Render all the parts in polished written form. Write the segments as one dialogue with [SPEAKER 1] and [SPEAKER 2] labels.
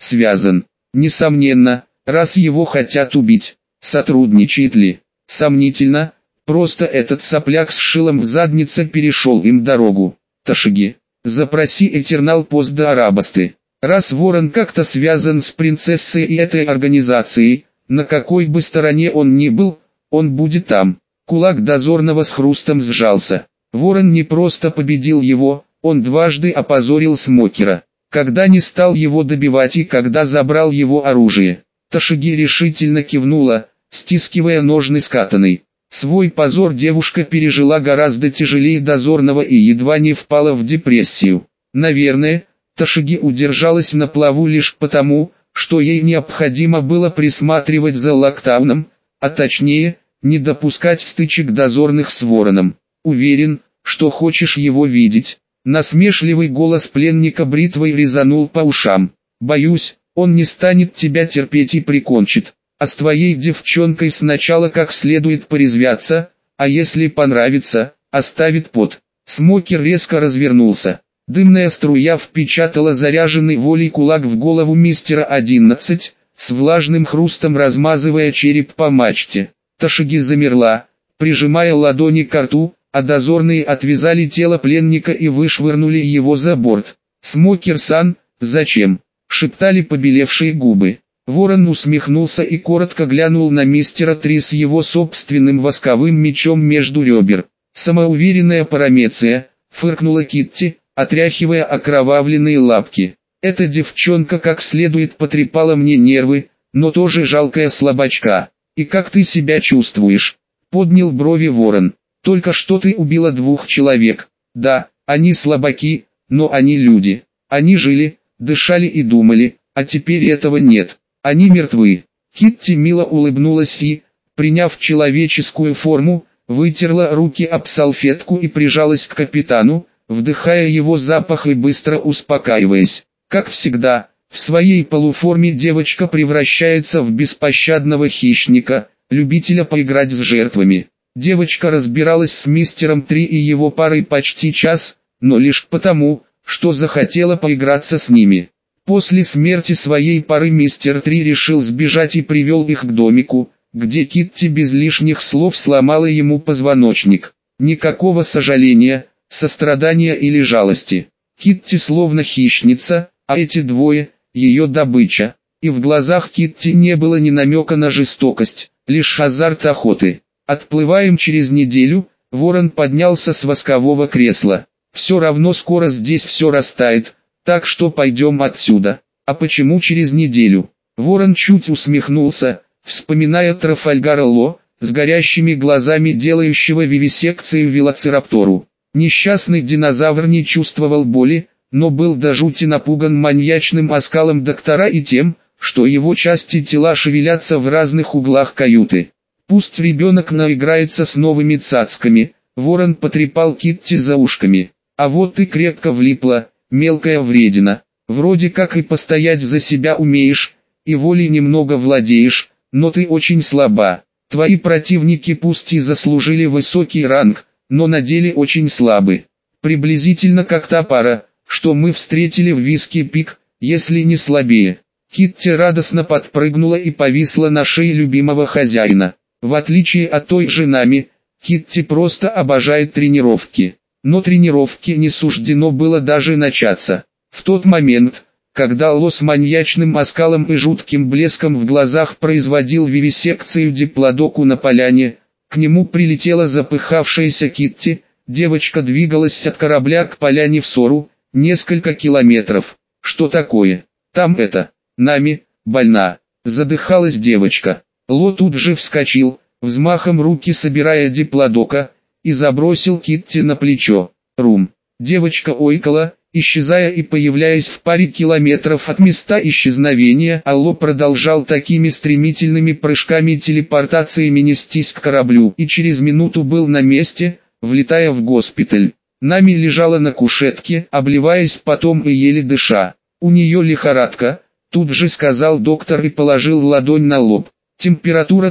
[SPEAKER 1] связан. Несомненно, раз его хотят убить. Сотрудничает ли? Сомнительно. Просто этот сопляк с шилом в заднице перешел им дорогу. Ташиги, запроси Этернал пост до Арабасты. Раз Ворон как-то связан с принцессой и этой организацией, на какой бы стороне он ни был, он будет там. Кулак дозорного с хрустом сжался. Ворон не просто победил его, он дважды опозорил Смокера. Когда не стал его добивать и когда забрал его оружие. Ташиги решительно кивнула, стискивая ножны с катаной. Свой позор девушка пережила гораздо тяжелее дозорного и едва не впала в депрессию. Наверное, Ташиги удержалась на плаву лишь потому, что ей необходимо было присматривать за Локтауном, а точнее, не допускать стычек дозорных с Вороном. Уверен, что хочешь его видеть. Насмешливый голос пленника бритвой резанул по ушам. Боюсь, он не станет тебя терпеть и прикончит. А с твоей девчонкой сначала как следует порезвятся, а если понравится, оставит пот. Смокер резко развернулся. Дымная струя впечатала заряженный волей кулак в голову мистера 11, с влажным хрустом размазывая череп по мачте. Ташиги замерла, прижимая ладони к рту, а дозорные отвязали тело пленника и вышвырнули его за борт. «Смокер-сан, зачем?» — шептали побелевшие губы. Ворон усмехнулся и коротко глянул на мистера 3 с его собственным восковым мечом между ребер. «Самоуверенная Парамеция», — фыркнула Китти, отряхивая окровавленные лапки. «Эта девчонка как следует потрепала мне нервы, но тоже жалкая слабачка. И как ты себя чувствуешь?» — поднял брови Ворон. «Только что ты убила 2 человек. Да, они слабаки, но они люди. Они жили, дышали и думали, а теперь этого нет. Они мертвы». Китти мило улыбнулась и, приняв человеческую форму, вытерла руки об салфетку и прижалась к капитану, вдыхая его запах и быстро успокаиваясь. Как всегда, в своей полуформе девочка превращается в беспощадного хищника, любителя поиграть с жертвами. Девочка разбиралась с мистером 3 и его парой почти час, но лишь потому, что захотела поиграться с ними. После смерти своей пары мистер 3 решил сбежать и привел их к домику, где Китти без лишних слов сломала ему позвоночник. Никакого сожаления, сострадания или жалости. Китти словно хищница, а эти двое – ее добыча. И в глазах Китти не было ни намека на жестокость, лишь азарт охоты. «Отплываем через неделю», – Ворон поднялся с воскового кресла. «Все равно скоро здесь все растает, так что пойдем отсюда». «А почему через неделю?» Ворон чуть усмехнулся, вспоминая Трафальгара Ло, с горящими глазами делающего вивисекцию велоцираптору. Несчастный динозавр не чувствовал боли, но был до жути напуган маньячным оскалом доктора и тем, что его части тела шевелятся в разных углах каюты. «Пусть ребенок наиграется с новыми цацками», — Ворон потрепал Китти за ушками. «А вот ты крепко влипла, мелкая вредина. Вроде как и постоять за себя умеешь, и волей немного владеешь, но ты очень слаба. Твои противники пусть и заслужили высокий ранг, но на деле очень слабы. Приблизительно как та пара, что мы встретили в Виски-Пик, если не слабее». Китти радостно подпрыгнула и повисла на шее любимого хозяина. В отличие от той же Нами, Китти просто обожает тренировки. Но тренировке не суждено было даже начаться. В тот момент, когда Ло с маньячным оскалом и жутким блеском в глазах производил вивисекцию диплодоку на поляне, к нему прилетела запыхавшаяся Китти. Девочка двигалась от корабля к поляне в Сору, несколько километров. «Что такое? Там это, Нами, больна», — задыхалась девочка. Ло тут же вскочил, взмахом руки собирая диплодока, и забросил Китти на плечо. «Рум». Девочка ойкала, исчезая и появляясь в паре километров от места исчезновения, а Ло продолжал такими стремительными прыжками телепортациями нестись к кораблю и через минуту был на месте, влетая в госпиталь. Нами лежала на кушетке, обливаясь потом и еле дыша. «У нее лихорадка», — тут же сказал доктор и положил ладонь на лоб. «Температура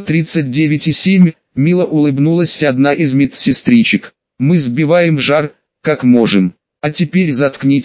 [SPEAKER 1] 39,7, мило улыбнулась одна из медсестричек. «Мы сбиваем жар, как можем. А теперь заткнитесь»,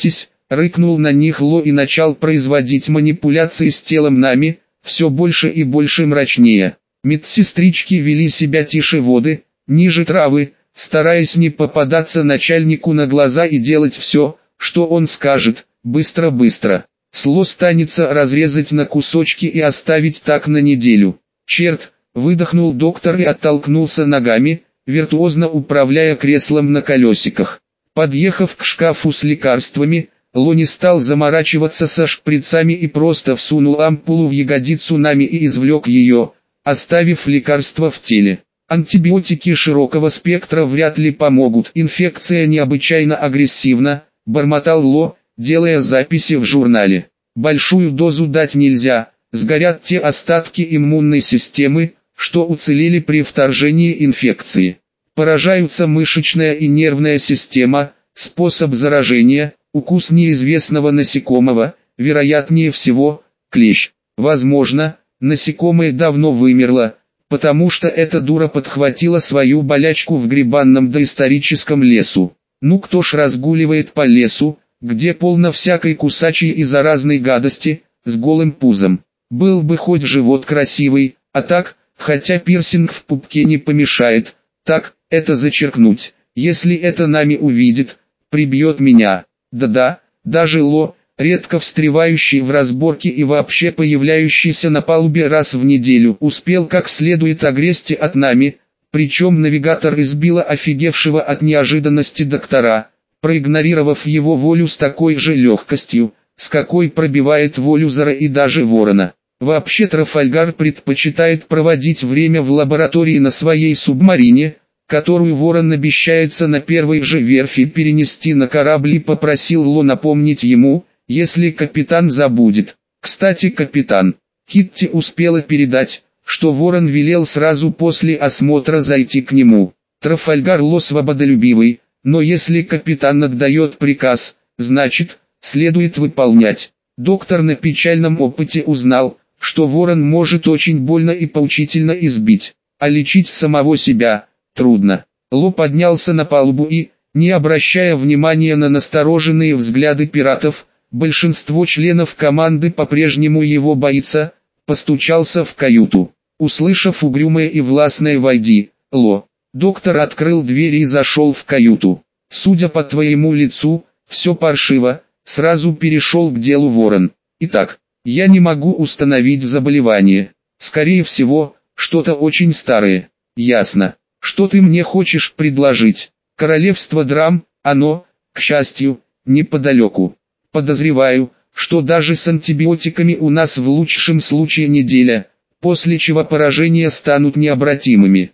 [SPEAKER 1] рыкнул на них Ло и начал производить манипуляции с телом Нами, все больше и больше мрачнее. Медсестрички вели себя тише воды, ниже травы, стараясь не попадаться начальнику на глаза и делать все, что он скажет, быстро-быстро. Сло станется разрезать на кусочки и оставить так на неделю. Черт, выдохнул доктор и оттолкнулся ногами, виртуозно управляя креслом на колесиках. Подъехав к шкафу с лекарствами, Ло не стал заморачиваться со шприцами и просто всунул ампулу в ягодицу Нами и извлек ее, оставив лекарство в теле. Антибиотики широкого спектра вряд ли помогут, инфекция необычайно агрессивна, бормотал Ло, делая записи в журнале. Большую дозу дать нельзя, сгорят те остатки иммунной системы, что уцелели при вторжении инфекции. Поражаются мышечная и нервная система, способ заражения, укус неизвестного насекомого, вероятнее всего, клещ. Возможно, насекомое давно вымерло, потому что эта дура подхватила свою болячку в грибанном доисторическом лесу. Ну кто ж разгуливает по лесу, где полно всякой кусачей и заразной гадости, с голым пузом. Был бы хоть живот красивый, а так, хотя пирсинг в пупке не помешает, так, это зачеркнуть, если это Нами увидит, прибьет меня. Да-да, даже Ло, редко встревающий в разборки и вообще появляющийся на палубе раз в неделю, успел как следует огрести от Нами, причем навигатор избила офигевшего от неожиданности доктора, проигнорировав его волю с такой же легкостью, с какой пробивает волю Зара и даже Ворона. Вообще Трафальгар предпочитает проводить время в лаборатории на своей субмарине, которую Ворон обещается на первой же верфи перенести на корабль, и попросил Ло напомнить ему, если капитан забудет. Кстати, капитан, Китти успела передать, что Ворон велел сразу после осмотра зайти к нему. Трафальгар Ло свободолюбивый, но если капитан отдает приказ, значит, следует выполнять. Доктор на печальном опыте узнал, что Ворон может очень больно и поучительно избить, а лечить самого себя трудно. Ло поднялся на палубу и, не обращая внимания на настороженные взгляды пиратов, большинство членов команды по-прежнему его боится, постучался в каюту. Услышав угрюмое и властное «Войди, Ло», доктор открыл дверь и зашел в каюту. «Судя по твоему лицу, все паршиво», сразу перешел к делу Ворон. «Итак, я не могу установить заболевание. Скорее всего, что-то очень старое». «Ясно. Что ты мне хочешь предложить?» «Королевство Драм, оно, к счастью, неподалеку. Подозреваю, что даже с антибиотиками у нас в лучшем случае неделя, после чего поражения станут необратимыми».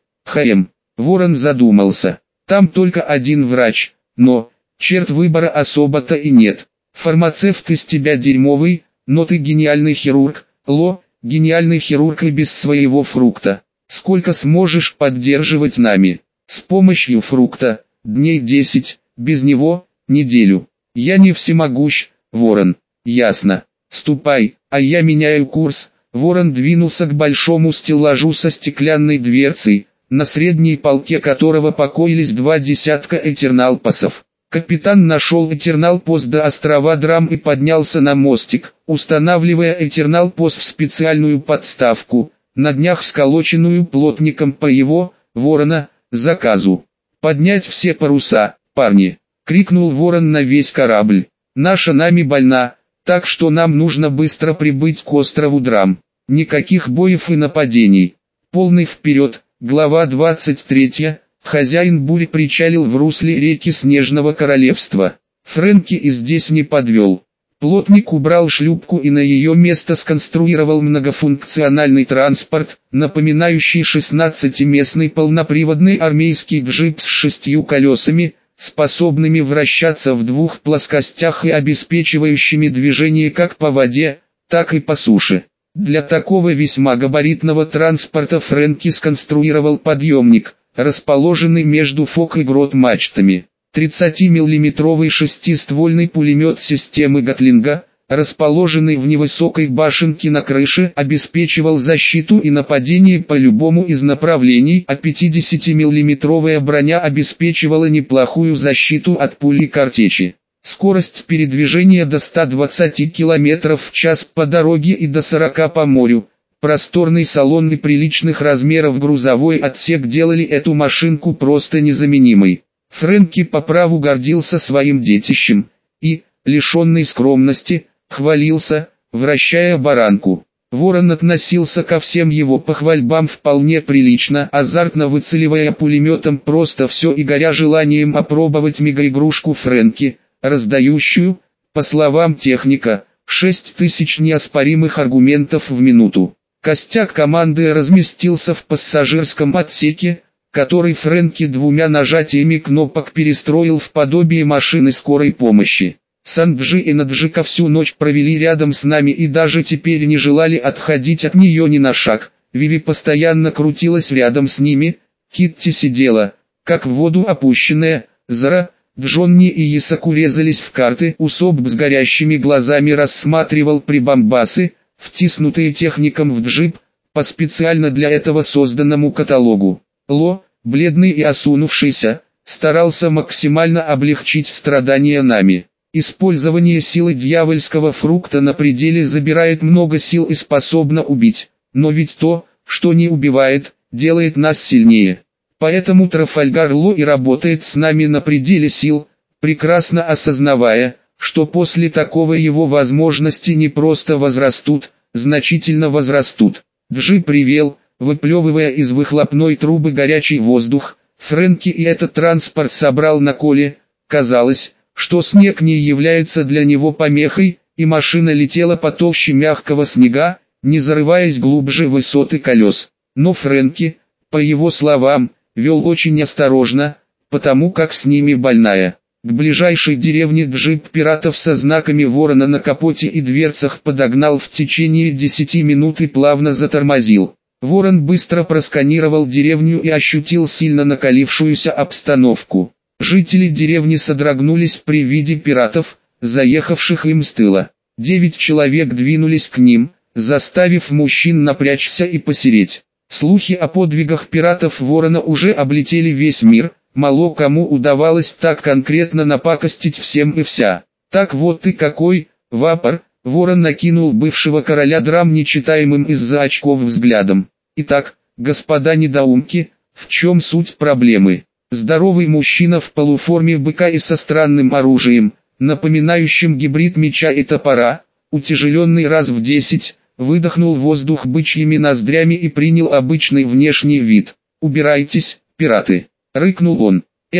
[SPEAKER 1] Ворон задумался. «Там только один врач, но, черт, выбора особо-то и нет. Фармацевт из тебя дерьмовый, но ты гениальный хирург, Ло, гениальный хирург и без своего фрукта. Сколько сможешь поддерживать Нами?» «С помощью фрукта, дней 10, без него, неделю. Я не всемогущ, Ворон». «Ясно. Ступай, а я меняю курс». Ворон двинулся к большому стеллажу со стеклянной дверцей, на средней полке которого покоились 2 десятка этерналпасов. Капитан нашел этерналпос до острова Драм и поднялся на мостик, устанавливая этерналпос в специальную подставку, на днях сколоченную плотником по его, Ворона, заказу. «Поднять все паруса, парни!» — крикнул Ворон на весь корабль. «Наша Нами больна, так что нам нужно быстро прибыть к острову Драм. Никаких боев и нападений. Полный вперед!» Глава 23. Хозяин бури причалил в русле реки Снежного Королевства. Фрэнки и здесь не подвел. Плотник убрал шлюпку и на ее место сконструировал многофункциональный транспорт, напоминающий 16-местный полноприводный армейский джип с 6 колесами, способными вращаться в 2 плоскостях и обеспечивающими движение как по воде, так и по суше. Для такого весьма габаритного транспорта Фрэнки сконструировал подъемник, расположенный между фок и грот мачтами. 30-миллиметровый шестиствольный пулемет системы Гатлинга, расположенный в невысокой башенке на крыше, обеспечивал защиту и нападение по любому из направлений, а 50-миллиметровая броня обеспечивала неплохую защиту от пули картечи. Скорость передвижения до 120 км в час по дороге и до 40 по морю. Просторный салон и приличных размеров грузовой отсек делали эту машинку просто незаменимой. Фрэнки по праву гордился своим детищем и, лишенный скромности, хвалился, вращая баранку. Ворон относился ко всем его похвальбам вполне прилично, азартно выцеливая пулеметом просто все и горя желанием опробовать мегаигрушку Фрэнки, раздающую, по словам техника, 6000 неоспоримых аргументов в минуту. Костяк команды разместился в пассажирском отсеке, который Фрэнки двумя нажатиями кнопок перестроил в подобие машины скорой помощи. Санджи и Наджика всю ночь провели рядом с нами и даже теперь не желали отходить от нее ни на шаг. Виви постоянно крутилась рядом с ними, Китти сидела, как в воду опущенная, Зара, Джонни и Ясаку резались в карты, Усоп с горящими глазами рассматривал прибамбасы, втиснутые техником в джип, по специально для этого созданному каталогу. Ло, бледный и осунувшийся, старался максимально облегчить страдания нами. Использование силы дьявольского фрукта на пределе забирает много сил и способно убить, но ведь то, что не убивает, делает нас сильнее. Поэтому Трафальгар Ло и работает с нами на пределе сил, прекрасно осознавая, что после такого его возможности не просто возрастут, значительно возрастут. Джип ревел, выплевывая из выхлопной трубы горячий воздух. Фрэнки и этот транспорт собрал на коле. Казалось, что снег не является для него помехой, и машина летела по толще мягкого снега, не зарываясь глубже высоты колес. Но Фрэнки, по его словам, вел очень осторожно, потому как с ними больная. К ближайшей деревне джип пиратов со знаками ворона на капоте и дверцах подогнал в течение 10 минут и плавно затормозил. Ворон быстро просканировал деревню и ощутил сильно накалившуюся обстановку. Жители деревни содрогнулись при виде пиратов, заехавших им с тыла. 9 человек двинулись к ним, заставив мужчин напрячься и посереть. Слухи о подвигах пиратов Ворона уже облетели весь мир. Мало кому удавалось так конкретно напакостить всем и вся. Так вот ты какой, Вапор, Ворон накинул бывшего короля драм нечитаемым из-за очков взглядом. Итак, господа недоумки, в чем суть проблемы? Здоровый мужчина в полуформе быка и со странным оружием, напоминающим гибрид меча и топора, утяжеленный раз в 10, выдохнул воздух бычьими ноздрями и принял обычный внешний вид. «Убирайтесь, пираты!» — рыкнул он.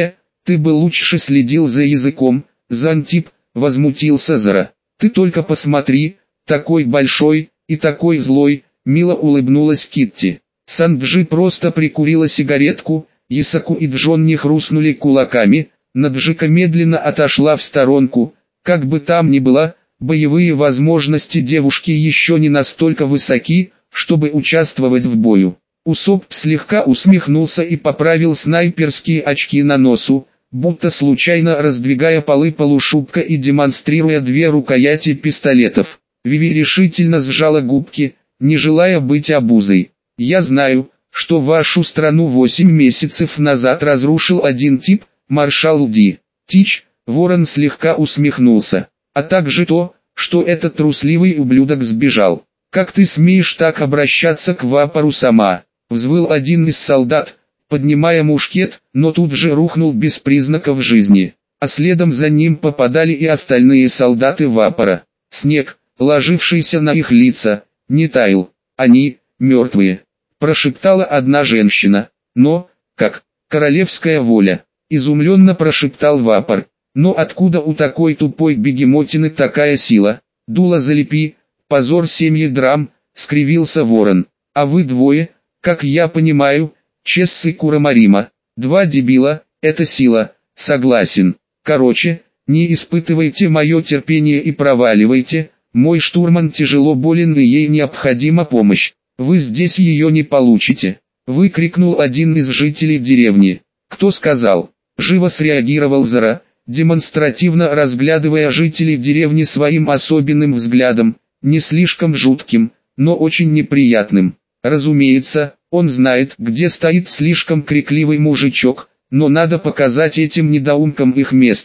[SPEAKER 1] Ты бы лучше следил за языком, Зантип, — возмутился Зара. Ты только посмотри, такой большой и такой злой, — мило улыбнулась Китти. Санджи просто прикурила сигаретку, Ясаку и Джонни хрустнули кулаками, Наджика медленно отошла в сторонку. Как бы там ни было, боевые возможности девушки еще не настолько высоки, чтобы участвовать в бою. Усоп слегка усмехнулся и поправил снайперские очки на носу, будто случайно раздвигая полы полушубка и демонстрируя две рукояти пистолетов. Виви решительно сжала губки, не желая быть обузой. «Я знаю, что вашу страну 8 месяцев назад разрушил один тип, маршал Ди. Тич», — Ворон слегка усмехнулся, «а также то, что этот трусливый ублюдок сбежал. Как ты смеешь так обращаться к Вапору сама?» Взвыл один из солдат, поднимая мушкет, но тут же рухнул без признаков жизни. А следом за ним попадали и остальные солдаты Вапора. Снег, ложившийся на их лица, не таял. «Они, мертвые», — прошептала одна женщина. «Но, как, королевская воля», — изумленно прошептал Вапор. «Но откуда у такой тупой бегемотины такая сила? Дуло залепи, позор семьи драм», — скривился Ворон. «А вы двое, как я понимаю, Чессы Курамарима, 2 дебила, это сила, согласен. Короче, не испытывайте мое терпение и проваливайте, мой штурман тяжело болен и ей необходима помощь. Вы здесь ее не получите», — выкрикнул один из жителей деревни. «Кто сказал?» — живо среагировал Зара, демонстративно разглядывая жителей деревни своим особенным взглядом, не слишком жутким, но очень неприятным. Разумеется, он знает, где стоит слишком крикливый мужичок, но надо показать этим недоумкам их место.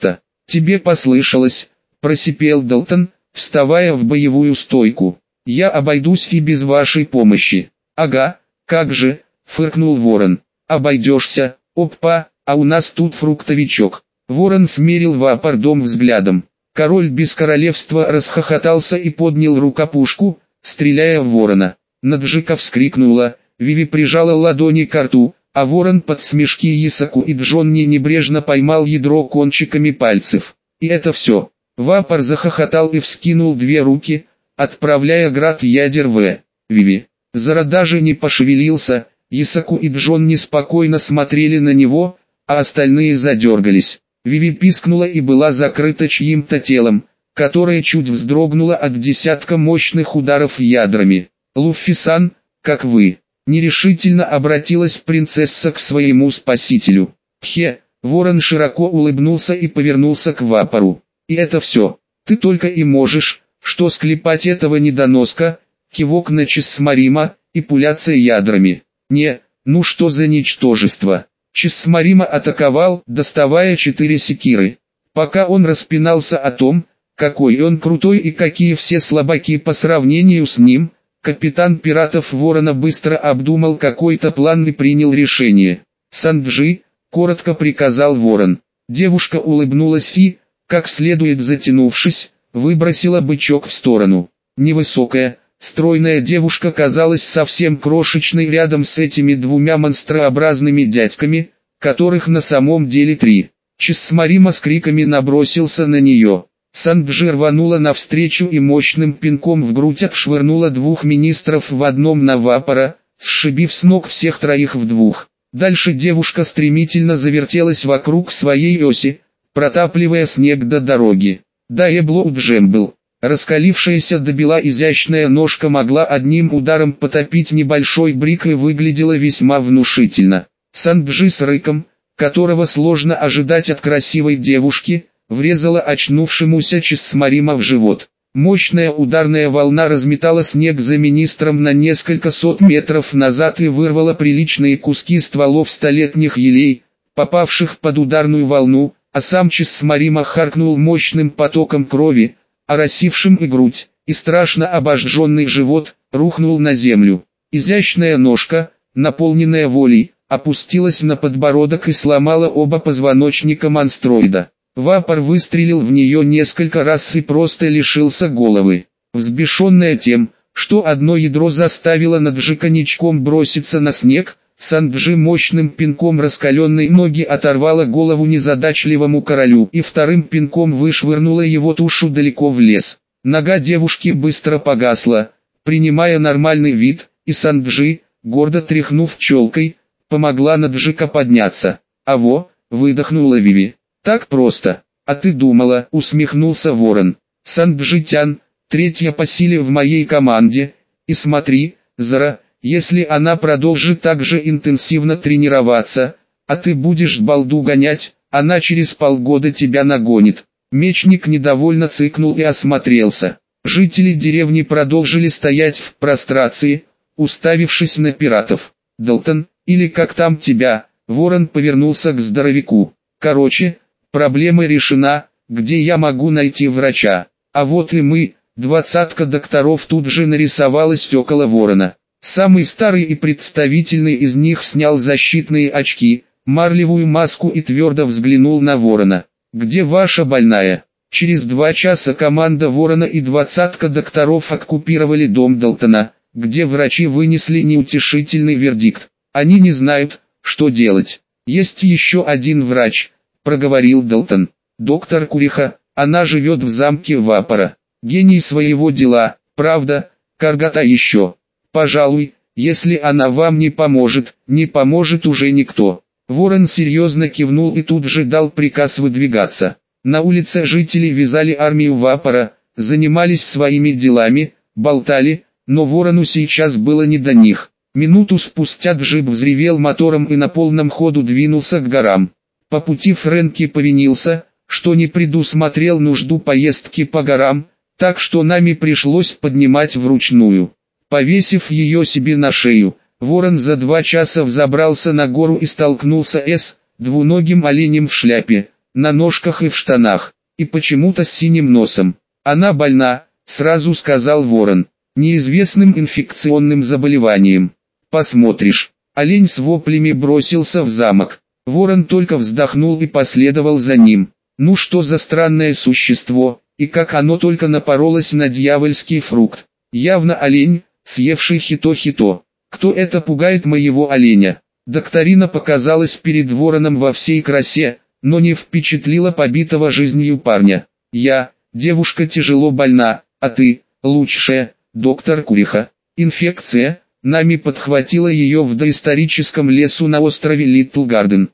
[SPEAKER 1] «Тебе послышалось», – просипел Далтон, вставая в боевую стойку. «Я обойдусь и без вашей помощи». «Ага, как же», – фыркнул Ворон. «Обойдешься, опа, а у нас тут фруктовичок». Ворон смерил вапордом взглядом. Король без королевства расхохотался и поднял рукопушку, стреляя в ворона. Наджика вскрикнула, Виви прижала ладони к рту, а ворон под смешки Исаку и Джонни небрежно поймал ядро кончиками пальцев. И это все. Вапор захохотал и вскинул две руки, отправляя град ядер в Виви. Зара даже не пошевелился, Исаку и Джонни спокойно смотрели на него, а остальные задергались. Виви пискнула и была закрыта чьим-то телом, которое чуть вздрогнуло от десятка мощных ударов ядрами. «Луффи-сан, как вы?» – нерешительно обратилась принцесса к своему спасителю. «Хе!» – ворон широко улыбнулся и повернулся к вапору. «И это все. Ты только и можешь, что склепать этого недоноска, кивок на Чиссмарима, и пуляться ядрами. Не, ну что за ничтожество!» Чиссмарима атаковал, доставая 4 секиры. Пока он распинался о том, какой он крутой и какие все слабаки по сравнению с ним, капитан пиратов Ворона быстро обдумал какой-то план и принял решение. «Санджи», — коротко приказал Ворон. Девушка улыбнулась и, как следует затянувшись, выбросила бычок в сторону. Невысокая, стройная девушка казалась совсем крошечной рядом с этими двумя монстрообразными дядьками, которых на самом деле 3. Чиссмарима с криками набросился на нее. Санджи рванула навстречу и мощным пинком в грудь отшвырнула 2 министров в одном на вапора, сшибив с ног всех 3 в 2. Дальше девушка стремительно завертелась вокруг своей оси, протапливая снег до дороги. Да Эблоу Джембл. Раскалившаяся до бела изящная ножка могла одним ударом потопить небольшой брик и выглядела весьма внушительно. Санджи с рыком, которого сложно ожидать от красивой девушки, врезала очнувшемуся Чиссмарима в живот. Мощная ударная волна разметала снег за министром на несколько сот метров назад и вырвала приличные куски стволов столетних елей, попавших под ударную волну, а сам Чиссмарима харкнул мощным потоком крови, оросившим и грудь, и страшно обожженный живот, рухнул на землю. Изящная ножка, наполненная волей, опустилась на подбородок и сломала оба позвоночника монстроида. Вапор выстрелил в нее несколько раз и просто лишился головы. Взбешенная тем, что одно ядро заставило Наджика ничком броситься на снег, Санджи мощным пинком раскаленной ноги оторвала голову незадачливому королю и вторым пинком вышвырнула его тушу далеко в лес. Нога девушки быстро погасла, принимая нормальный вид, и Санджи, гордо тряхнув челкой, помогла Наджика подняться. «Аво», — выдохнула Виви. «Так просто. А ты думала», — усмехнулся Ворон. «Санджитян, 3-я по силе в моей команде, и смотри, Зара, если она продолжит так же интенсивно тренироваться, а ты будешь балду гонять, она через полгода тебя нагонит». Мечник недовольно цыкнул и осмотрелся. Жители деревни продолжили стоять в прострации, уставившись на пиратов. «Далтон, или как там тебя?» Ворон повернулся к здоровяку. «Короче, проблема решена, где я могу найти врача?» А вот и мы, 20 докторов тут же нарисовалась около Ворона. Самый старый и представительный из них снял защитные очки, марлевую маску и твердо взглянул на Ворона. «Где ваша больная?» Через 2 часа команда Ворона и 20 докторов оккупировали дом Далтона, где врачи вынесли неутешительный вердикт. Они не знают, что делать. «Есть еще один врач», — проговорил Далтон. «Доктор Куриха, она живет в замке Вапора. Гений своего дела, правда, Каргата еще. Пожалуй, если она вам не поможет уже никто». Ворон серьезно кивнул и тут же дал приказ выдвигаться. На улице жители вязали армию Вапора, занимались своими делами, болтали, но Ворону сейчас было не до них. Минуту спустя джип взревел мотором и на полном ходу двинулся к горам. По пути Фрэнки повинился, что не предусмотрел нужду поездки по горам, так что нами пришлось поднимать вручную. Повесив ее себе на шею, Ворон за 2 часа взобрался на гору и столкнулся с двуногим оленем в шляпе, на ножках и в штанах. и почему-то с синим носом. Она больна, сразу сказал ворон, неизвестным инфекционным заболеванием. Посмотришь. Олень с воплями бросился в замок. Ворон только вздохнул и последовал за ним. Ну что за странное существо, и как оно только напоролось на дьявольский фрукт. Явно олень, съевший хито-хито. Кто это пугает моего оленя? Докторина показалась перед вороном во всей красе, но не впечатлила побитого жизнью парня. Девушка тяжело больна, а ты, лучшая, доктор Куриха. Инфекция, нами подхватила ее в доисторическом лесу на острове Литл Гарден.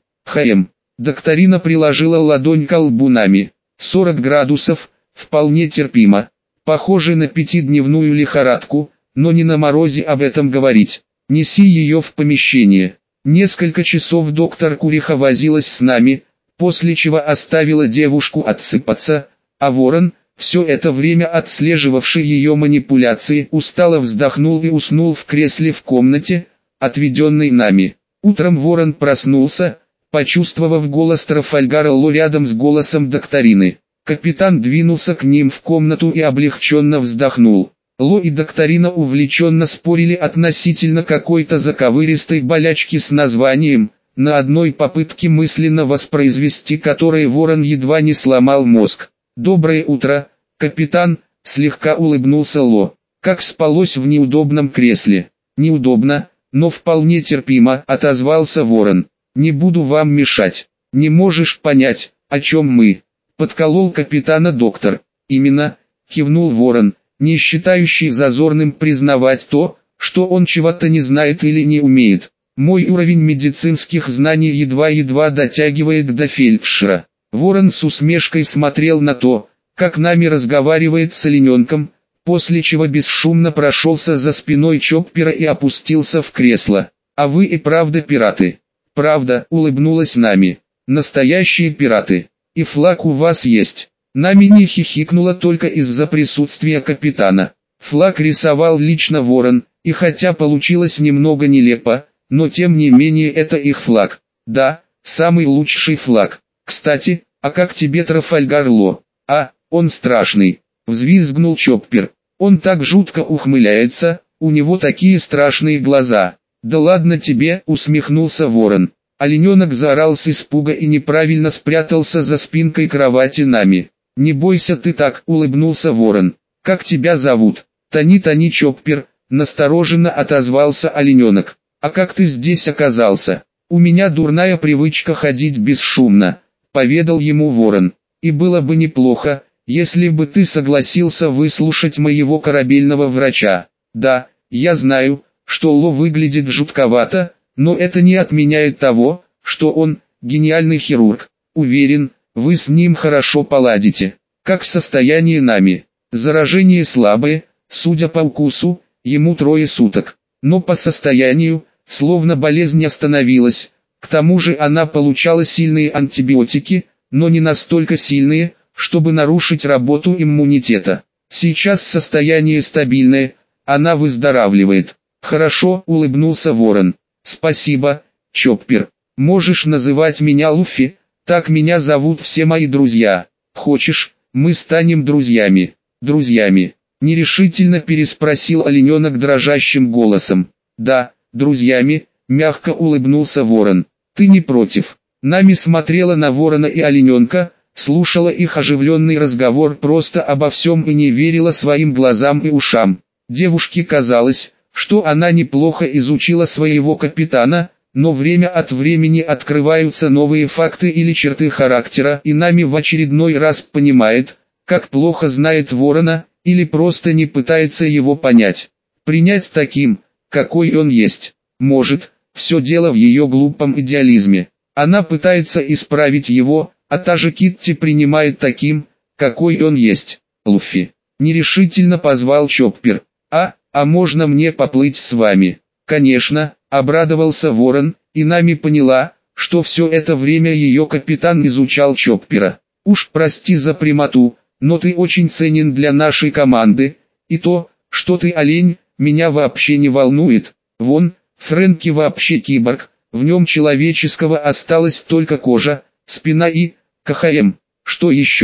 [SPEAKER 1] Докторина приложила ладонь к лбу Нами. 40 градусов, вполне терпимо. Похоже на 5-дневную лихорадку, но не на морозе об этом говорить. Неси ее в помещение. Несколько часов доктор Куриха возилась с нами, после чего оставила девушку отсыпаться, а ворон, все это время отслеживавший ее манипуляции, устало вздохнул и уснул в кресле в комнате, отведенной Нами. Утром ворон проснулся, почувствовав голос Трафальгара Ло рядом с голосом докторины. Капитан двинулся к ним в комнату и облегченно вздохнул. Ло и докторина увлеченно спорили относительно какой-то заковыристой болячки с названием, на одной попытке мысленно воспроизвести которой ворон едва не сломал мозг. «Доброе утро, капитан», — слегка улыбнулся Ло. «Как спалось в неудобном кресле?» «Неудобно, но вполне терпимо», — отозвался ворон. «Не буду вам мешать. Не можешь понять, о чем мы?» — подколол капитана доктор. «Именно», — кивнул ворон, не считающий зазорным признавать то, что он чего-то не знает или не умеет. «Мой уровень медицинских знаний едва-едва дотягивает до фельдшера». Ворон с усмешкой смотрел на то, как Нами разговаривает с олененком, после чего бесшумно прошелся за спиной Чоппера и опустился в кресло. «А вы и правда пираты?» «Правда», — улыбнулась Нами. «Настоящие пираты. И флаг у вас есть». Нами не хихикнула только из-за присутствия капитана. Флаг рисовал лично ворон, и хотя получилось немного нелепо, но тем не менее это их флаг. «Да, самый лучший флаг. Кстати, а как тебе Трафальгар Ло?» Он страшный», — взвизгнул Чоппер. «Он так жутко ухмыляется, у него такие страшные глаза». «Да ладно тебе», — усмехнулся ворон. Олененок заорал с испуга и неправильно спрятался за спинкой кровати Нами. «Не бойся ты так», — улыбнулся ворон. «Как тебя зовут?» «Тони Чоппер», — настороженно отозвался олененок. «А как ты здесь оказался?» «У меня дурная привычка ходить бесшумно», — поведал ему ворон. «И было бы неплохо, если бы ты согласился выслушать моего корабельного врача. Да, я знаю, что Ло выглядит жутковато, но это не отменяет того, что он гениальный хирург. Уверен, вы с ним хорошо поладите. Как состояние Нами? Заражение слабое, судя по укусу, ему 3 суток. Но по состоянию, словно болезнь остановилась. К тому же она получала сильные антибиотики, но не настолько сильные, чтобы нарушить работу иммунитета. Сейчас состояние стабильное, она выздоравливает». «Хорошо», — улыбнулся ворон. «Спасибо, Чоппер. Можешь называть меня Луффи, так меня зовут все мои друзья. Хочешь, мы станем друзьями?» «Друзьями?» — нерешительно переспросил олененок дрожащим голосом. «Да, друзьями», — мягко улыбнулся ворон. «Ты не против?» Нами смотрела на ворона и олененка, слушала их оживленный разговор просто обо всем и не верила своим глазам и ушам. Девушке казалось, что она неплохо изучила своего капитана, но время от времени открываются новые факты или черты характера, и Нами в очередной раз понимает, как плохо знает ворона, или просто не пытается его понять. Принять таким, какой он есть. Может, все дело в ее глупом идеализме. Она пытается исправить его, а та же Китти принимает таким, какой он есть. «Луффи», — нерешительно позвал Чоппер. «А можно мне поплыть с вами?» «Конечно», — обрадовался ворон, и Нами поняла, что все это время ее капитан изучал Чоппера. «Уж прости за прямоту, но ты очень ценен для нашей команды, и то, что ты олень, меня вообще не волнует. Вон, Фрэнки вообще киборг, в нем человеческого осталась только кожа, спина и КХМ. Что еще?»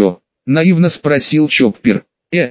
[SPEAKER 1] наивно спросил Чоппер.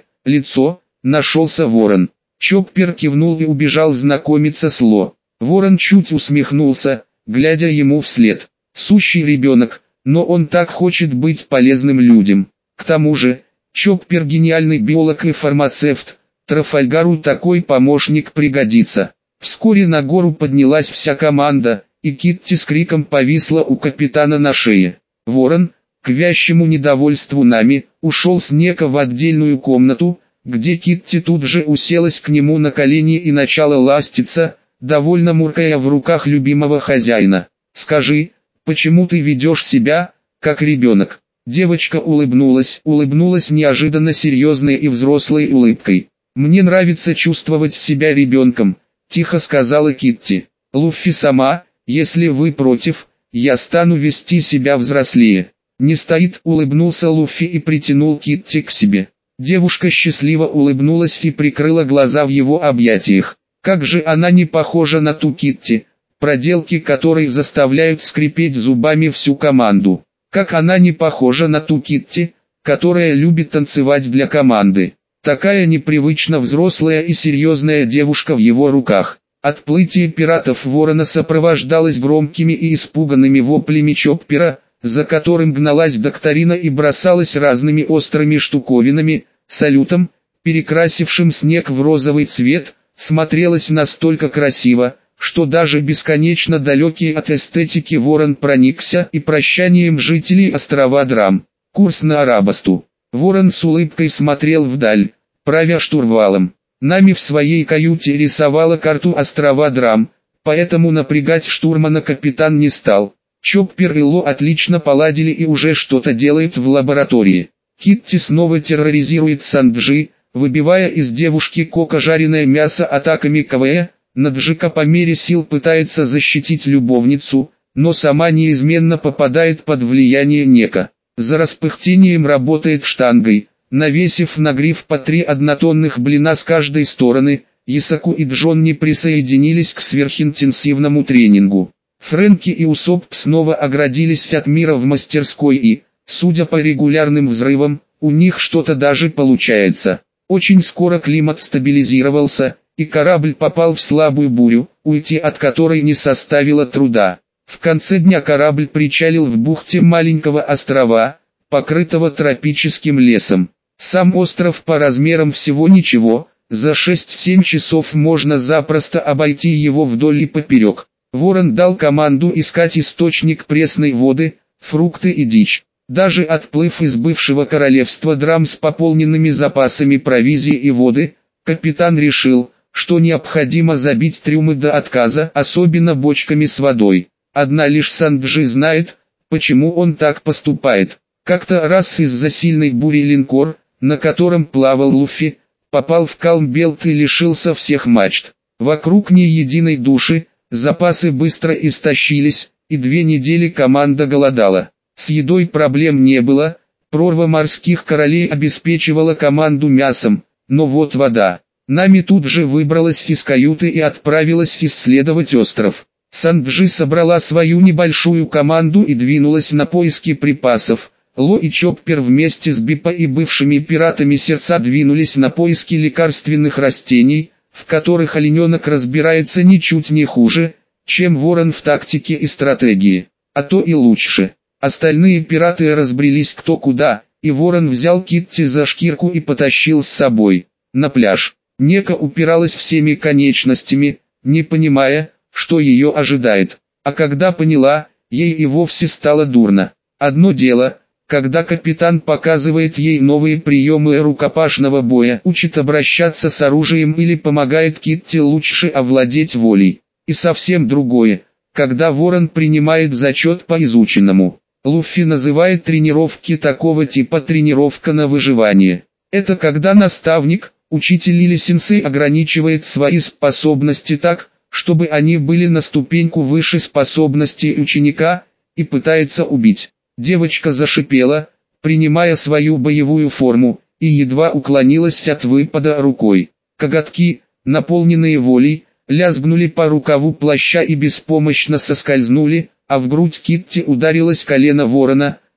[SPEAKER 1] Лицо, нашелся Ворон. Чоппер кивнул и убежал знакомиться с Ло. Ворон чуть усмехнулся, глядя ему вслед. Сущий ребенок, но он так хочет быть полезным людям. К тому же, Чоппер гениальный биолог и фармацевт, Трафальгару такой помощник пригодится. Вскоре на гору поднялась вся команда, и Китти с криком повисла у капитана на шее. Ворон, к вящему недовольству нами, ушел с Нека в отдельную комнату, где Китти тут же уселась к нему на колени и начала ластиться, довольно муркая в руках любимого хозяина. «Скажи, почему ты ведешь себя, как ребенок?» Девочка улыбнулась неожиданно серьезной и взрослой улыбкой. «Мне нравится чувствовать себя ребенком», — тихо сказала Китти. «Луффи сама, если вы против, я стану вести себя взрослее». «Не стоит», — улыбнулся Луффи и притянул Китти к себе. Девушка счастливо улыбнулась и прикрыла глаза в его объятиях. Как же она не похожа на ту Китти, проделки которой заставляют скрипеть зубами всю команду. Как она не похожа на ту Китти, которая любит танцевать для команды. Такая непривычно взрослая и серьезная девушка в его руках. Отплытие пиратов Ворона сопровождалось громкими и испуганными воплями Чоппера, за которым гналась докторина и бросалась разными острыми штуковинами, салютом, перекрасившим снег в розовый цвет, смотрелась настолько красиво, что даже бесконечно далекий от эстетики Ворон проникся и прощанием жителей острова Драм. Курс на Арабасту. Ворон с улыбкой смотрел вдаль, правя штурвалом. Нами в своей каюте рисовала карту острова Драм, поэтому напрягать штурмана капитан не стал. Чоппер и Ло отлично поладили и уже что-то делают в лаборатории. Китти снова терроризирует Санджи, выбивая из девушки Кока жареное мясо атаками КВЭ. Наджика по мере сил пытается защитить любовницу, но сама неизменно попадает под влияние Нека. За распыхтением работает штангой, навесив на гриф по 3 однотонных блина с каждой стороны. Исаку и Джонни присоединились к сверхинтенсивному тренингу. Фрэнки и Усоп снова оградились от мира в мастерской и, судя по регулярным взрывам, у них что-то даже получается. Очень скоро климат стабилизировался, и корабль попал в слабую бурю, уйти от которой не составило труда. В конце дня корабль причалил в бухте маленького острова, покрытого тропическим лесом. Сам остров по размерам всего ничего, за 6-7 часов можно запросто обойти его вдоль и поперек. Ворон дал команду искать источник пресной воды, фрукты и дичь. Даже отплыв из бывшего королевства Драм с пополненными запасами провизии и воды, капитан решил, что необходимо забить трюмы до отказа, особенно бочками с водой. Одна лишь Санджи знает, почему он так поступает. Как-то раз из-за сильной бури линкор, на котором плавал Луффи, попал в Калмбелт и лишился всех мачт. Вокруг ни единой души, запасы быстро истощились, и 2 недели команда голодала. С едой проблем не было, прорва морских королей обеспечивала команду мясом, но вот вода. Нами тут же выбралась из каюты и отправилась исследовать остров. Санджи собрала свою небольшую команду и двинулась на поиски припасов. Ло и Чоппер вместе с Бипа и бывшими пиратами Сердца двинулись на поиски лекарственных растений, в которых олененок разбирается ничуть не хуже, чем Ворон в тактике и стратегии, а то и лучше. Остальные пираты разбрелись кто куда, и Ворон взял Китти за шкирку и потащил с собой на пляж. Нека упиралась всеми конечностями, не понимая, что ее ожидает. А когда поняла, ей и вовсе стало дурно. Одно дело, когда капитан показывает ей новые приемы рукопашного боя, учит обращаться с оружием или помогает Китти лучше овладеть волей. И совсем другое, когда Ворон принимает зачет по изученному. Луффи называет тренировки такого типа тренировка на выживание. Это когда наставник, учитель или сенсей ограничивает свои способности так, чтобы они были на ступеньку выше способностей ученика, и пытается убить. Девочка зашипела, принимая свою боевую форму, и едва уклонилась от выпада рукой. Коготки, наполненные волей, лязгнули по рукаву плаща и беспомощно соскользнули, а в грудь Китти ударилось колено Ворона,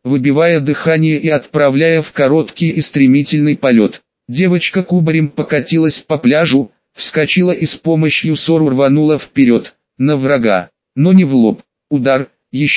[SPEAKER 1] выбивая дыхание и отправляя в короткий и стремительный полет. Девочка кубарем покатилась по пляжу, вскочила и с помощью сору рванула вперед, на врага, но не в лоб. Удар,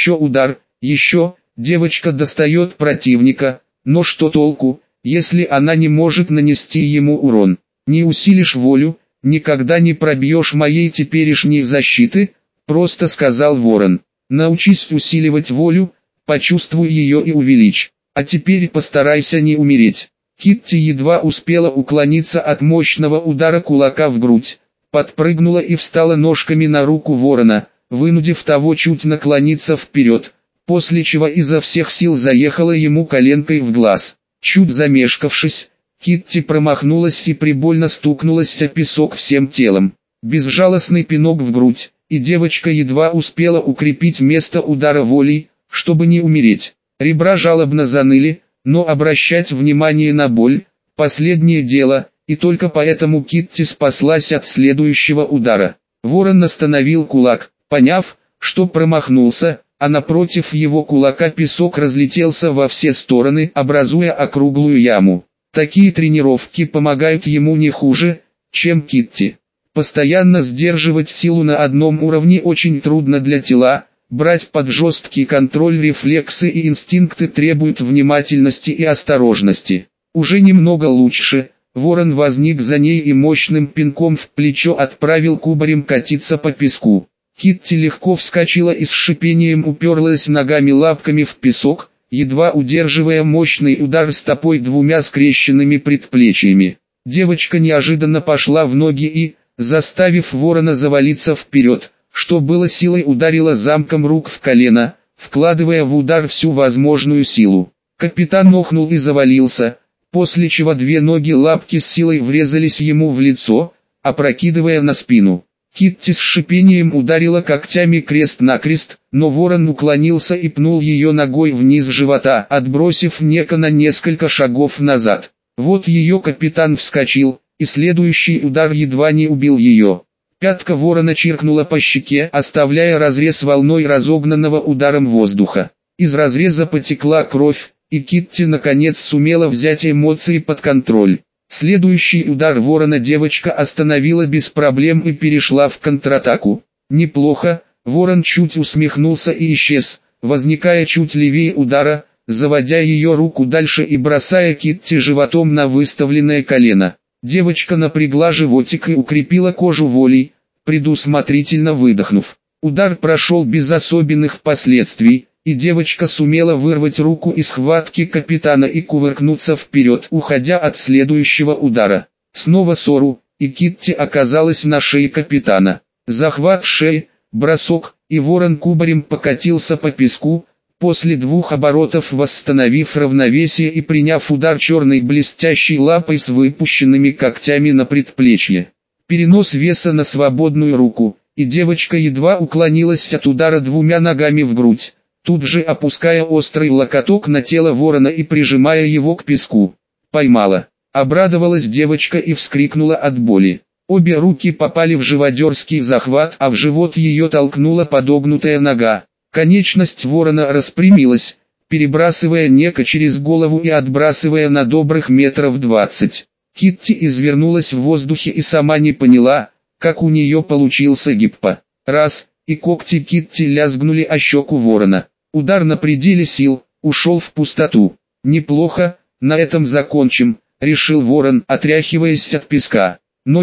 [SPEAKER 1] еще, девочка достает противника, но что толку, если она не может нанести ему урон? Не усилишь волю, никогда не пробьешь моей теперешней защиты, просто сказал ворон. Научись усиливать волю, почувствуй ее и увеличь. А теперь постарайся не умереть. Китти едва успела уклониться от мощного удара кулака в грудь, подпрыгнула и встала ножками на руку ворона, вынудив того чуть наклониться вперед, после чего изо всех сил заехала ему коленкой в глаз. Чуть замешкавшись, Китти промахнулась и прибольно стукнулась о песок всем телом. Безжалостный пинок в грудь, и девочка едва успела укрепить место удара волей, чтобы не умереть. Ребра жалобно заныли, но обращать внимание на боль – последнее дело, и только поэтому Китти спаслась от следующего удара. Ворон остановил кулак, поняв, что промахнулся, а напротив его кулака песок разлетелся во все стороны, образуя округлую яму. Такие тренировки помогают ему не хуже, чем Китти. Постоянно сдерживать силу на одном уровне очень трудно для тела, брать под жесткий контроль рефлексы и инстинкты требуют внимательности и осторожности. Уже немного лучше, ворон возник за ней и мощным пинком в плечо отправил кубарем катиться по песку. Китти легко вскочила и с шипением уперлась ногами-лапками в песок, едва удерживая мощный удар стопой двумя скрещенными предплечьями. Девочка неожиданно пошла в ноги и, заставив ворона завалиться вперед, что было силой ударила замком рук в колено, вкладывая в удар всю возможную силу. Капитан охнул и завалился, после чего две ноги-лапки с силой врезались ему в лицо, опрокидывая на спину. Китти с шипением ударила когтями крест-накрест, но ворон уклонился и пнул ее ногой вниз живота, отбросив Нека на несколько шагов назад. Вот ее капитан вскочил, и следующий удар едва не убил ее. Пятка ворона чиркнула по щеке, оставляя разрез волной разогнанного ударом воздуха. Из разреза потекла кровь, и Китти наконец сумела взять эмоции под контроль. Следующий удар ворона девочка остановила без проблем и перешла в контратаку. Неплохо, ворон чуть усмехнулся и исчез, возникая чуть левее удара, заводя ее руку дальше и бросая Китти животом на выставленное колено. Девочка напрягла животик и укрепила кожу волей, предусмотрительно выдохнув. Удар прошел без особенных последствий, и девочка сумела вырвать руку из схватки капитана и кувыркнуться вперед, уходя от следующего удара. Снова сору, и Китти оказалась на шее капитана. Захват шеи, бросок, и ворон кубарем покатился по песку, после двух оборотов восстановив равновесие и приняв удар черной блестящей лапой с выпущенными когтями на предплечье. Перенос веса на свободную руку, и девочка едва уклонилась от удара двумя ногами в грудь, тут же опуская острый локоток на тело ворона и прижимая его к песку. Поймала. Обрадовалась девочка и вскрикнула от боли. Обе руки попали в живодерский захват, а в живот ее толкнула подогнутая нога. Конечность ворона распрямилась, перебрасывая Нека через голову и отбрасывая на добрых метров 20. Китти извернулась в воздухе и сама не поняла, как у нее получился гиппа. Раз, и когти Китти лязгнули о щеку ворона. Удар на пределе сил, ушел в пустоту. Неплохо, на этом закончим, решил ворон, отряхиваясь от песка. Но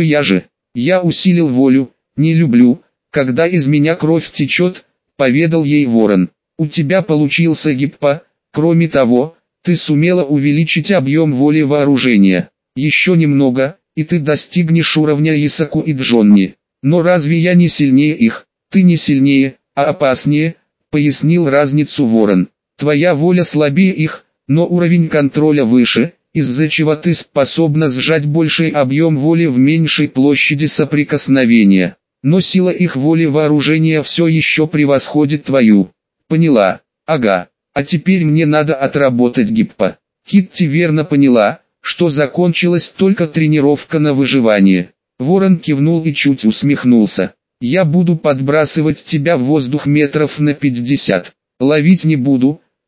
[SPEAKER 1] я усилил волю, не люблю, когда из меня кровь течет, поведал ей ворон. У тебя получился гиппа, кроме того, ты сумела увеличить объем воли вооружения. Еще немного, и ты достигнешь уровня Исаку и Джонни. Но разве я не сильнее их? Ты не сильнее, а опаснее, пояснил разницу ворон. Твоя воля слабее их, но уровень контроля выше, из-за чего ты способна сжать больший объем воли в меньшей площади соприкосновения. Но сила их воли вооружения все еще превосходит твою. Поняла? Ага. А теперь мне надо отработать гиппа. Китти верно поняла, что закончилась только тренировка на выживание. Ворон кивнул и чуть усмехнулся. Я буду подбрасывать тебя в воздух метров на 50. Ловить не буду,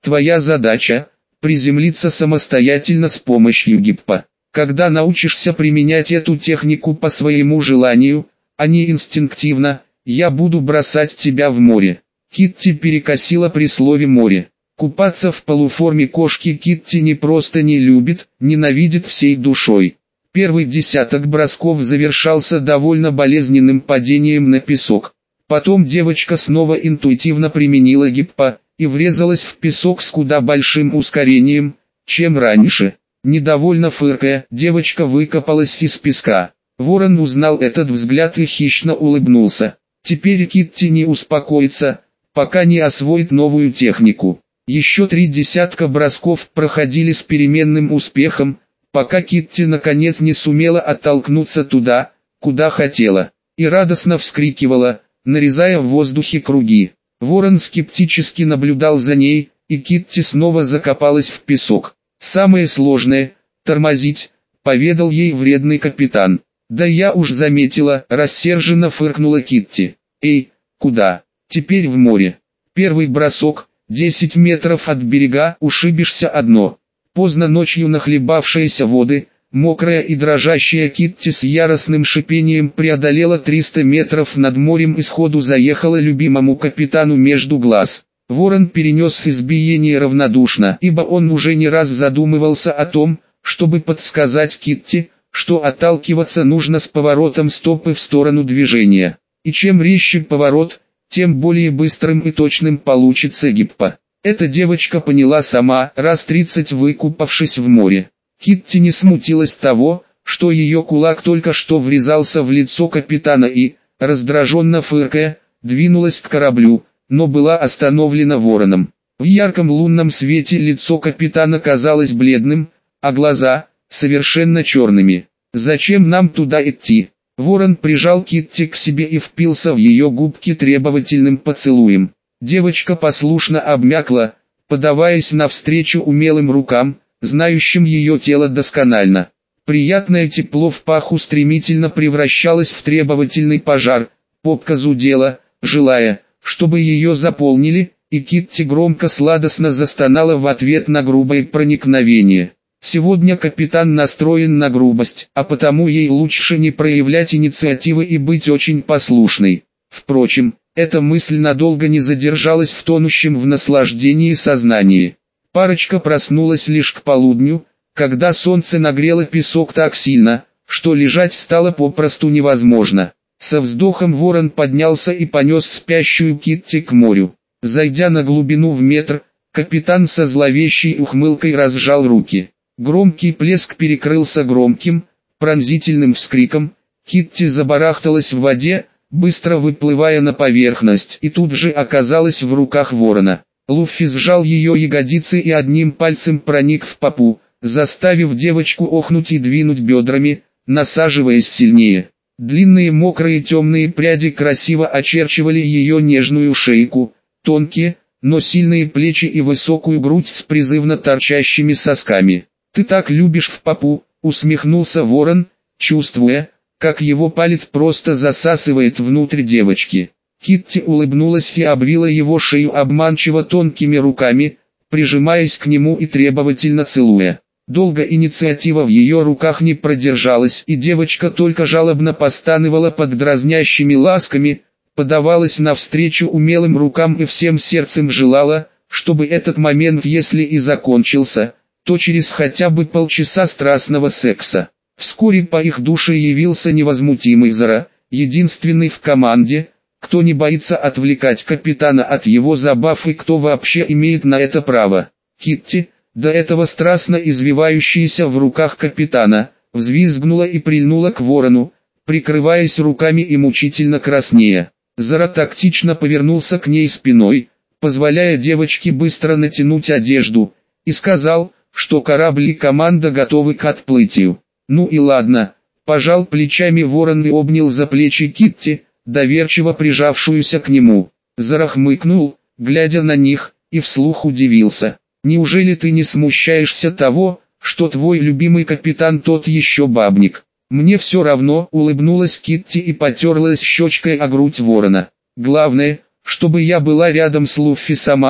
[SPEAKER 1] Твоя задача – приземлиться самостоятельно с помощью гиппа. Когда научишься применять эту технику по своему желанию, а не инстинктивно, я буду бросать тебя в море. Китти перекосила при слове «море». Купаться в полуформе кошки Китти не просто не любит, ненавидит всей душой. Первый десяток бросков завершался довольно болезненным падением на песок. Потом девочка снова интуитивно применила гиппа и врезалась в песок с куда большим ускорением, чем раньше. Недовольно фыркая, девочка выкопалась из песка. Ворон узнал этот взгляд и хищно улыбнулся. Теперь Китти не успокоится, пока не освоит новую технику. Еще 3 десятка бросков проходили с переменным успехом, пока Китти наконец не сумела оттолкнуться туда, куда хотела, и радостно вскрикивала, нарезая в воздухе круги. Ворон скептически наблюдал за ней, и Китти снова закопалась в песок. «Самое сложное – тормозить», – поведал ей вредный капитан. «Да я уж заметила», – рассерженно фыркнула Китти. «Эй, куда? Теперь в море. Первый бросок, 10 метров от берега, ушибишься одно». Поздно ночью нахлебавшиеся воды, мокрая и дрожащая Китти с яростным шипением преодолела 300 метров над морем и сходу заехала любимому капитану между глаз. Ворон перенес избиение равнодушно, ибо он уже не раз задумывался о том, чтобы подсказать Китти, что отталкиваться нужно с поворотом стопы в сторону движения. И чем резче поворот, тем более быстрым и точным получится гиппа. Эта девочка поняла сама, раз 30 выкупавшись в море. Китти не смутилась того, что ее кулак только что врезался в лицо капитана и, раздраженно фыркая, двинулась к кораблю, но была остановлена вороном. В ярком лунном свете лицо капитана казалось бледным, а глаза – совершенно черными. «Зачем нам туда идти?» Ворон прижал Китти к себе и впился в ее губки требовательным поцелуем. Девочка послушно обмякла, подаваясь навстречу умелым рукам, знающим ее тело досконально. Приятное тепло в паху стремительно превращалось в требовательный пожар, попка зудела, желая, чтобы ее заполнили, и Китти громко сладостно застонала в ответ на грубое проникновение. Сегодня капитан настроен на грубость, а потому ей лучше не проявлять инициативы и быть очень послушной. Впрочем, эта мысль надолго не задержалась в тонущем в наслаждении сознании. Парочка проснулась лишь к полудню, когда солнце нагрело песок так сильно, что лежать стало попросту невозможно. Со вздохом ворон поднялся и понес спящую Китти к морю. Зайдя на глубину в метр, капитан со зловещей ухмылкой разжал руки. Громкий плеск перекрылся громким, пронзительным вскриком. Китти забарахталась в воде, быстро выплывая на поверхность, и тут же оказалась в руках ворона. Луффи сжал ее ягодицы и одним пальцем проник в попу, заставив девочку охнуть и двинуть бедрами, насаживаясь сильнее. Длинные мокрые темные пряди красиво очерчивали ее нежную шейку, тонкие, но сильные плечи и высокую грудь с призывно торчащими сосками. «Ты так любишь в попу», — усмехнулся ворон, чувствуя, как его палец просто засасывает внутрь девочки. Китти улыбнулась и обвила его шею обманчиво тонкими руками, прижимаясь к нему и требовательно целуя. Долго инициатива в ее руках не продержалась, и девочка только жалобно постанывала под дразнящими ласками, подавалась навстречу умелым рукам и всем сердцем желала, чтобы этот момент, если и закончился, то через хотя бы полчаса страстного секса. Вскоре по их душе явился невозмутимый Зара, единственный в команде, кто не боится отвлекать капитана от его забав и кто вообще имеет на это право. Китти, до этого страстно извивающаяся в руках капитана, взвизгнула и прильнула к ворону, прикрываясь руками и мучительно краснея. Зара тактично повернулся к ней спиной, позволяя девочке быстро натянуть одежду, и сказал, что корабль и команда готовы к отплытию. «Ну и ладно», – пожал плечами ворон и обнял за плечи Китти, доверчиво прижавшуюся к нему. Зара хмыкнул, глядя на них, и вслух удивился. «Неужели ты не смущаешься того, что твой любимый капитан тот еще бабник?» «Мне все равно», – улыбнулась Китти и потерлась щечкой о грудь ворона. «Главное, чтобы я была рядом с Луффи сама,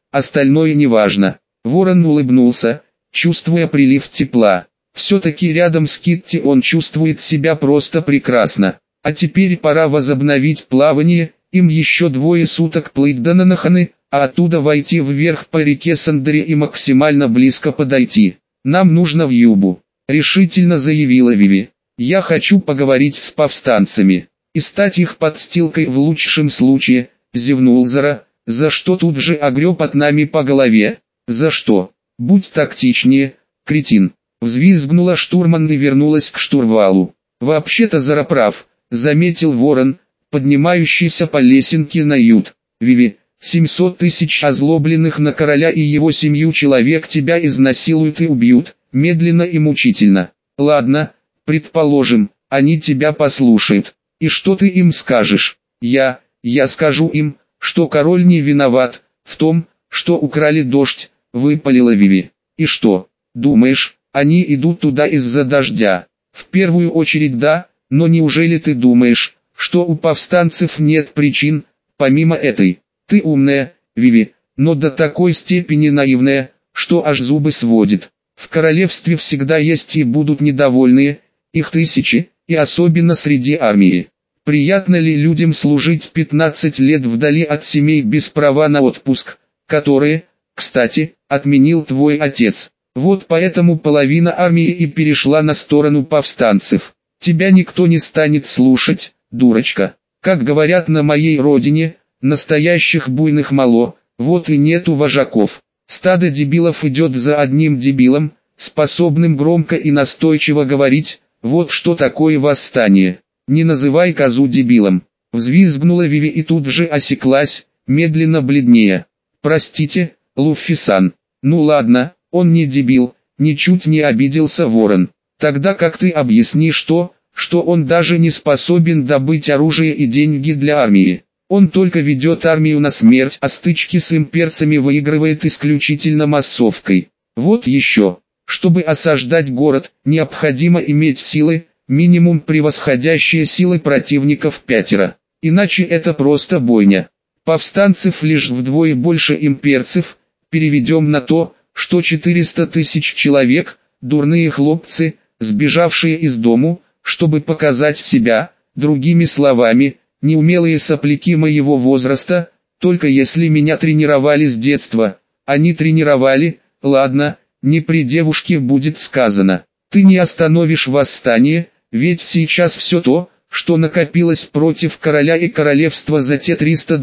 [SPEAKER 1] остальное неважно. Ворон улыбнулся, чувствуя прилив тепла. Все-таки рядом с Китти он чувствует себя просто прекрасно. А теперь пора возобновить плавание, им еще 2 суток плыть до Нанаханы, а оттуда войти вверх по реке Сандере и максимально близко подойти. Нам нужно в Юбу, решительно заявила Виви. Я хочу поговорить с повстанцами и стать их подстилкой в лучшем случае, зевнул Зара. За что тут же огреб от нами по голове? За что? Будь тактичнее, кретин. Взвизгнула штурман и вернулась к штурвалу. Вообще-то Зара прав, заметил Ворон, поднимающийся по лесенке на ют. Виви, 700 тысяч озлобленных на короля и его семью человек тебя изнасилуют и убьют, медленно и мучительно. Ладно, предположим, они тебя послушают. И что ты им скажешь? Я скажу им, что король не виноват в том, что украли дождь, выпалила Виви. И что, думаешь, они идут туда из-за дождя? В первую очередь да, но неужели ты думаешь, что у повстанцев нет причин, помимо этой? Ты умная, Виви, но до такой степени наивная, что аж зубы сводит. В королевстве всегда есть и будут недовольные, их тысячи, и особенно среди армии. Приятно ли людям служить 15 лет вдали от семей без права на отпуск, которые, кстати, отменил твой отец? Вот поэтому половина армии и перешла на сторону повстанцев. Тебя никто не станет слушать, дурочка. Как говорят на моей родине, настоящих буйных мало, вот и нету вожаков. Стадо дебилов идет за одним дебилом, способным громко и настойчиво говорить, вот что такое восстание. Не называй козу дебилом. Взвизгнула Виви и тут же осеклась, медленно бледнее. Простите, Луффи-сан. Ну ладно, он не дебил, ничуть не обиделся Ворон. Тогда как ты объяснишь то, что он даже не способен добыть оружие и деньги для армии? Он только ведет армию на смерть, а стычки с имперцами выигрывает исключительно массовкой. Вот еще, чтобы осаждать город, необходимо иметь силы, минимум превосходящие силы противников 5. Иначе это просто бойня. Повстанцев лишь вдвое больше имперцев, переведем на то, что 400 тысяч человек, дурные хлопцы, сбежавшие из дому, чтобы показать себя, другими словами, неумелые сопляки моего возраста, только если меня тренировали с детства, они тренировали, ладно, не при девушке будет сказано. Ты не остановишь восстание, ведь сейчас все то, что накопилось против короля и королевства за те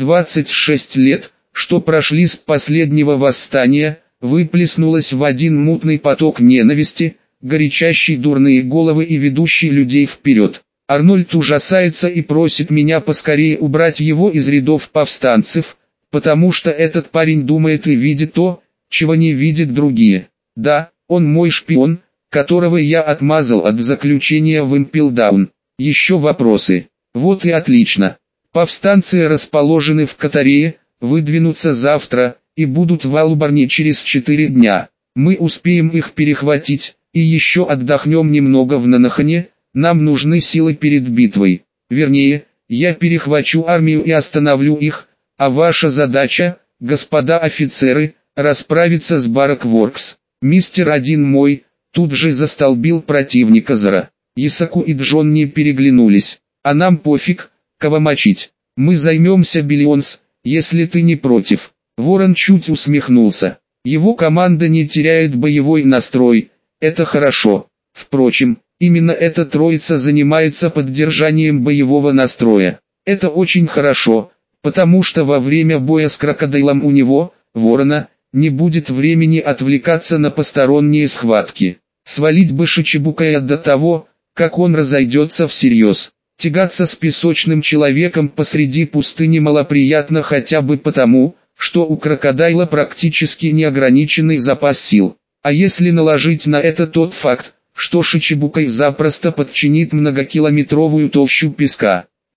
[SPEAKER 1] 326 лет, что прошли с последнего восстания, выплеснулось в один мутный поток ненависти, горячащий дурные головы и ведущий людей вперед. Арнольд ужасается и просит меня поскорее убрать его из рядов повстанцев, потому что этот парень думает и видит то, чего не видят другие. Да, он мой шпион, которого я отмазал от заключения в Импелдаун. Еще вопросы? Вот и отлично. Повстанцы расположены в Катарее, выдвинутся завтра, и будут в Албарне через 4 дня. Мы успеем их перехватить, и еще отдохнем немного в Нанахане, нам нужны силы перед битвой. Вернее, я перехвачу армию и остановлю их, а ваша задача, господа офицеры, расправиться с Барак-Воркс. Мистер один мой, тут же застолбил противника Зара. Исаку и Джонни переглянулись. А нам пофиг, кого мочить. Мы займемся Биллионс, если ты не против. Ворон чуть усмехнулся. Его команда не теряет боевой настрой, это хорошо. Впрочем, именно эта троица занимается поддержанием боевого настроя. Это очень хорошо, потому что во время боя с крокодилом у него, Ворона, не будет времени отвлекаться на посторонние схватки. Свалить бы Шичибукая до того, как он разойдется всерьез. Тягаться с песочным человеком посреди пустыни малоприятно хотя бы потому, что у крокодила практически неограниченный запас сил. А если наложить на это тот факт, что Шичибукай запросто подчинит многокилометровую толщу песка,